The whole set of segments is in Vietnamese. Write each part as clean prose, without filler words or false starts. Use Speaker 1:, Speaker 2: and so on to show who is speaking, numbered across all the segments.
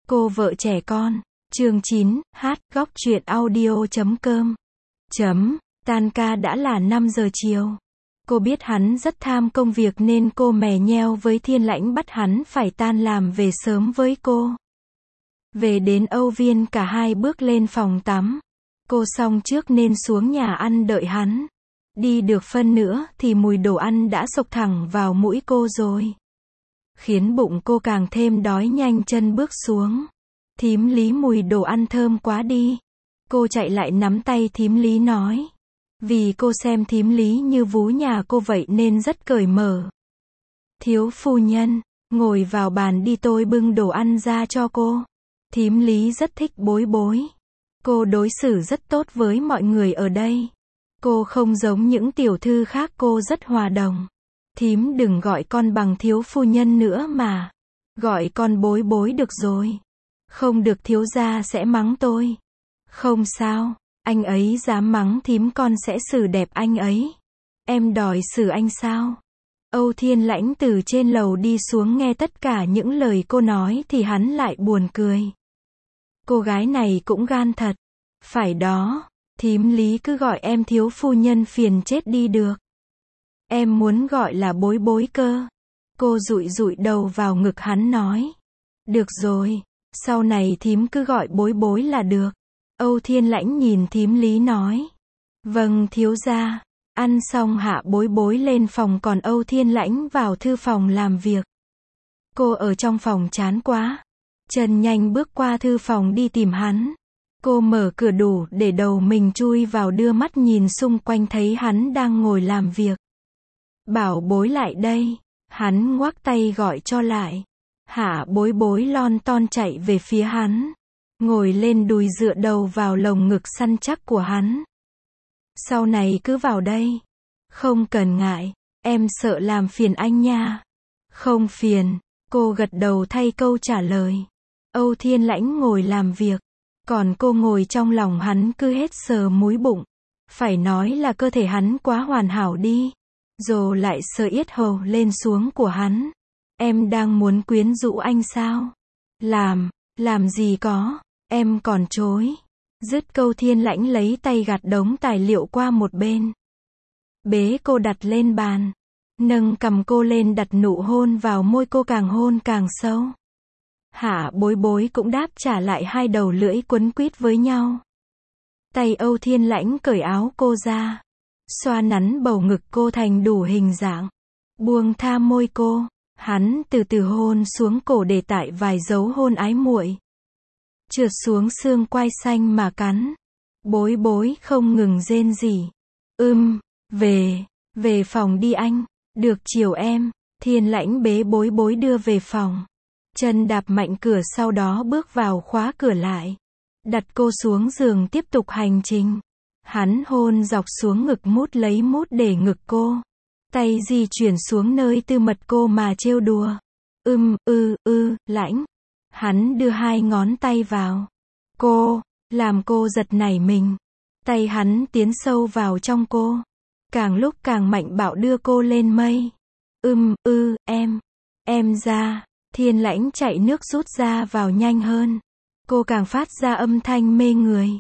Speaker 1: Cô vợ trẻ con. Chương 9, góc truyện audio.com. Tan ca đã là 5 giờ chiều. Cô biết hắn rất tham công việc nên cô mè nheo với Thiên Lãnh bắt hắn phải tan làm về sớm với cô. Về đến Âu Viên cả hai bước lên phòng tắm. Cô xong trước nên xuống nhà ăn đợi hắn. Đi được phân nữa thì mùi đồ ăn đã xộc thẳng vào mũi cô rồi. Khiến bụng cô càng thêm đói, nhanh chân bước xuống. Thím Lý, mùi đồ ăn thơm quá đi. Cô chạy lại nắm tay thím Lý nói. Vì cô xem thím Lý như vú nhà cô vậy nên rất cởi mở. Thiếu phu nhân, ngồi vào bàn đi, tôi bưng đồ ăn ra cho cô. Thím Lý rất thích Bối Bối. Cô đối xử rất tốt với mọi người ở đây. Cô không giống những tiểu thư khác, cô rất hòa đồng. Thím đừng gọi con bằng thiếu phu nhân nữa mà. Gọi con Bối Bối được rồi. Không được, thiếu gia sẽ mắng tôi. Không sao, anh ấy dám mắng thím con sẽ xử đẹp anh ấy. Em đòi xử anh sao? Âu Thiên Lãnh từ trên lầu đi xuống nghe tất cả những lời cô nói thì hắn lại buồn cười. Cô gái này cũng gan thật. Phải đó, thím Lý cứ gọi em thiếu phu nhân phiền chết đi được. Em muốn gọi là Bối Bối cơ. Cô dụi dụi đầu vào ngực hắn nói. Được rồi, sau này thím cứ gọi Bối Bối là được. Âu Thiên Lãnh nhìn thím Lý nói. Vâng thiếu gia. Ăn xong hạ Bối Bối lên phòng, còn Âu Thiên Lãnh vào thư phòng làm việc. Cô ở trong phòng chán quá. Chân nhanh bước qua thư phòng đi tìm hắn. Cô mở cửa đủ để đầu mình chui vào, đưa mắt nhìn xung quanh thấy hắn đang ngồi làm việc. Bảo Bối lại đây. Hắn ngoắc tay gọi cho lại. Hạ Bối Bối lon ton chạy về phía hắn. Ngồi lên đùi dựa đầu vào lồng ngực săn chắc của hắn. Sau này cứ vào đây. Không cần ngại. Em sợ làm phiền anh nha. Không phiền. Cô gật đầu thay câu trả lời. Âu Thiên Lãnh ngồi làm việc. Còn cô ngồi trong lòng hắn cứ hết sờ múi bụng. Phải nói là cơ thể hắn quá hoàn hảo đi. Rồi lại sờ yết hầu lên xuống của hắn. Em đang muốn quyến rũ anh sao? Làm gì có. Em còn chối. Dứt câu Thiên Lãnh lấy tay gạt đống tài liệu qua một bên. Bế cô đặt lên bàn. Nâng cằm cô lên đặt nụ hôn vào môi cô, càng hôn càng sâu. Hạ Bối Bối cũng đáp trả lại, hai đầu lưỡi quấn quýt với nhau. Tay Âu Thiên Lãnh cởi áo cô ra. Xoa nắn bầu ngực cô thành đủ hình dạng. Buông tha môi cô. Hắn từ từ hôn xuống cổ để tại vài dấu hôn ái muội. Trượt xuống xương quai xanh mà cắn. Bối Bối không ngừng rên rỉ. Về phòng đi anh. Được chiều em. Thiên Lãnh bế Bối Bối đưa về phòng. Chân đạp mạnh cửa, sau đó bước vào khóa cửa lại. Đặt cô xuống giường tiếp tục hành trình. Hắn hôn dọc xuống ngực, mút lấy mút để ngực cô. Tay di chuyển xuống nơi tư mật cô mà trêu đùa. Lãnh. Hắn đưa hai ngón tay vào. Cô, làm cô giật nảy mình. Tay hắn tiến sâu vào trong cô. Càng lúc càng mạnh bạo đưa cô lên mây. Em ra. Thiên Lãnh chạy nước rút ra vào nhanh hơn. Cô càng phát ra âm thanh mê người.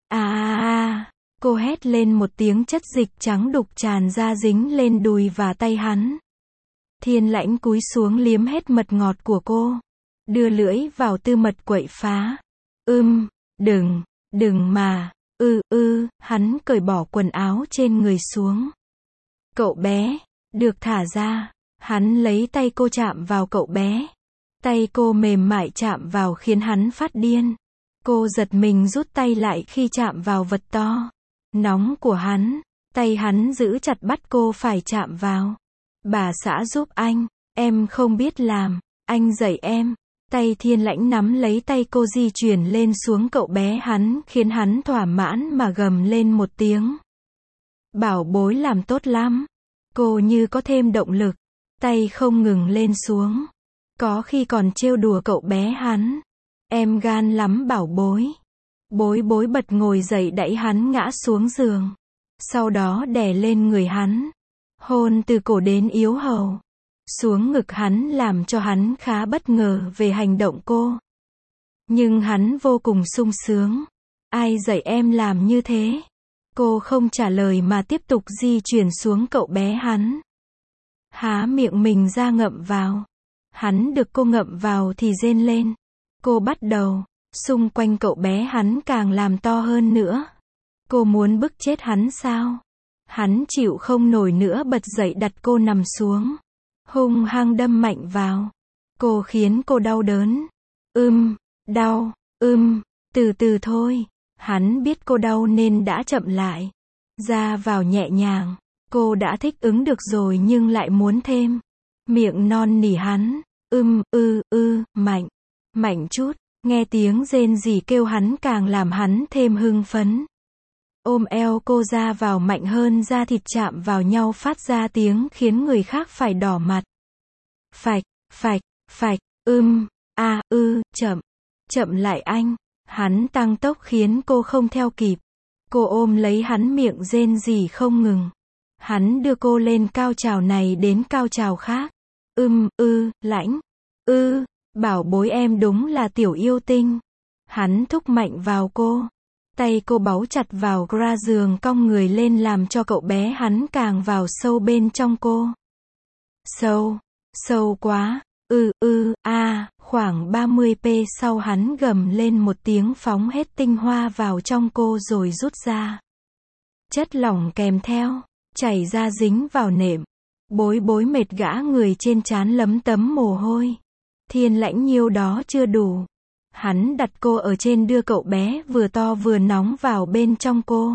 Speaker 1: Cô hét lên một tiếng, chất dịch trắng đục tràn ra dính lên đùi và tay hắn. Thiên Lãnh cúi xuống liếm hết mật ngọt của cô. Đưa lưỡi vào tư mật quậy phá. Đừng mà. Hắn cởi bỏ quần áo trên người xuống. Cậu bé, được thả ra. Hắn lấy tay cô chạm vào cậu bé. Tay cô mềm mại chạm vào khiến hắn phát điên. Cô giật mình rút tay lại khi chạm vào vật to, nóng của hắn. Tay hắn giữ chặt bắt cô phải chạm vào. Bà xã giúp anh. Em không biết làm. Anh dạy em. Tay Thiên Lãnh nắm lấy tay cô di chuyển lên xuống cậu bé hắn, khiến hắn thỏa mãn mà gầm lên một tiếng. Bảo Bối làm tốt lắm. Cô như có thêm động lực. Tay không ngừng lên xuống. Có khi còn trêu đùa cậu bé hắn. Em gan lắm Bảo Bối. Bối Bối bật ngồi dậy đẩy hắn ngã xuống giường. Sau đó đè lên người hắn. Hôn từ cổ đến yếu hầu. Xuống ngực hắn làm cho hắn khá bất ngờ về hành động cô. Nhưng hắn vô cùng sung sướng. Ai dạy em làm như thế? Cô không trả lời mà tiếp tục di chuyển xuống cậu bé hắn. Há miệng mình ra ngậm vào. Hắn được cô ngậm vào thì rên lên. Cô bắt đầu. Xung quanh cậu bé hắn càng làm to hơn nữa. Cô muốn bức chết hắn sao? Hắn chịu không nổi nữa bật dậy đặt cô nằm xuống. Hung hăng đâm mạnh vào. Cô khiến cô đau đớn. Đau, từ từ thôi. Hắn biết cô đau nên đã chậm lại. Ra vào nhẹ nhàng. Cô đã thích ứng được rồi nhưng lại muốn thêm. Miệng non nỉ hắn. Mạnh. Mạnh chút. Nghe tiếng rên rỉ kêu hắn càng làm hắn thêm hưng phấn. Ôm eo cô ra vào mạnh hơn, da thịt chạm vào nhau phát ra tiếng khiến người khác phải đỏ mặt. Phạch, phạch, phạch, chậm, chậm lại anh. Hắn tăng tốc khiến cô không theo kịp. Cô ôm lấy hắn, miệng rên rỉ không ngừng. Hắn đưa cô lên cao trào này đến cao trào khác. Lãnh. Bảo bối em đúng là tiểu yêu tinh. Hắn thúc mạnh vào cô. Tay cô bấu chặt vào gra giường, cong người lên làm cho cậu bé hắn càng vào sâu bên trong cô. Sâu quá. Khoảng 30p sau hắn gầm lên một tiếng, phóng hết tinh hoa vào trong cô rồi rút ra. Chất lỏng kèm theo, chảy ra dính vào nệm. Bối mệt gã người trên trán lấm tấm mồ hôi. Thiên Lãnh nhiêu đó chưa đủ. Hắn đặt cô ở trên, đưa cậu bé vừa to vừa nóng vào bên trong cô.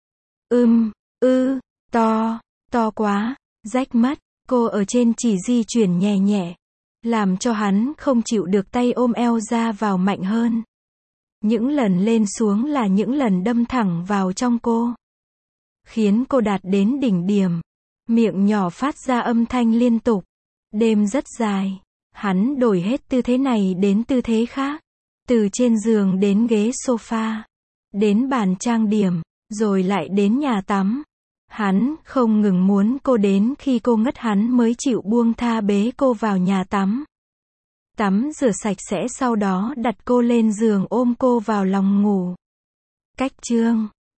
Speaker 1: To quá, rách mất. Cô ở trên chỉ di chuyển nhẹ nhẹ, làm cho hắn không chịu được, tay ôm eo ra vào mạnh hơn. Những lần lên xuống là những lần đâm thẳng vào trong cô, khiến cô đạt đến đỉnh điểm. Miệng nhỏ phát ra âm thanh liên tục. Đêm rất dài. Hắn đổi hết tư thế này đến tư thế khác. Từ trên giường đến ghế sofa, đến bàn trang điểm, rồi lại đến nhà tắm. Hắn không ngừng muốn cô đến khi cô ngất hắn mới chịu buông tha, bế cô vào nhà tắm. Tắm rửa sạch sẽ, sau đó đặt cô lên giường ôm cô vào lòng ngủ. Cách chương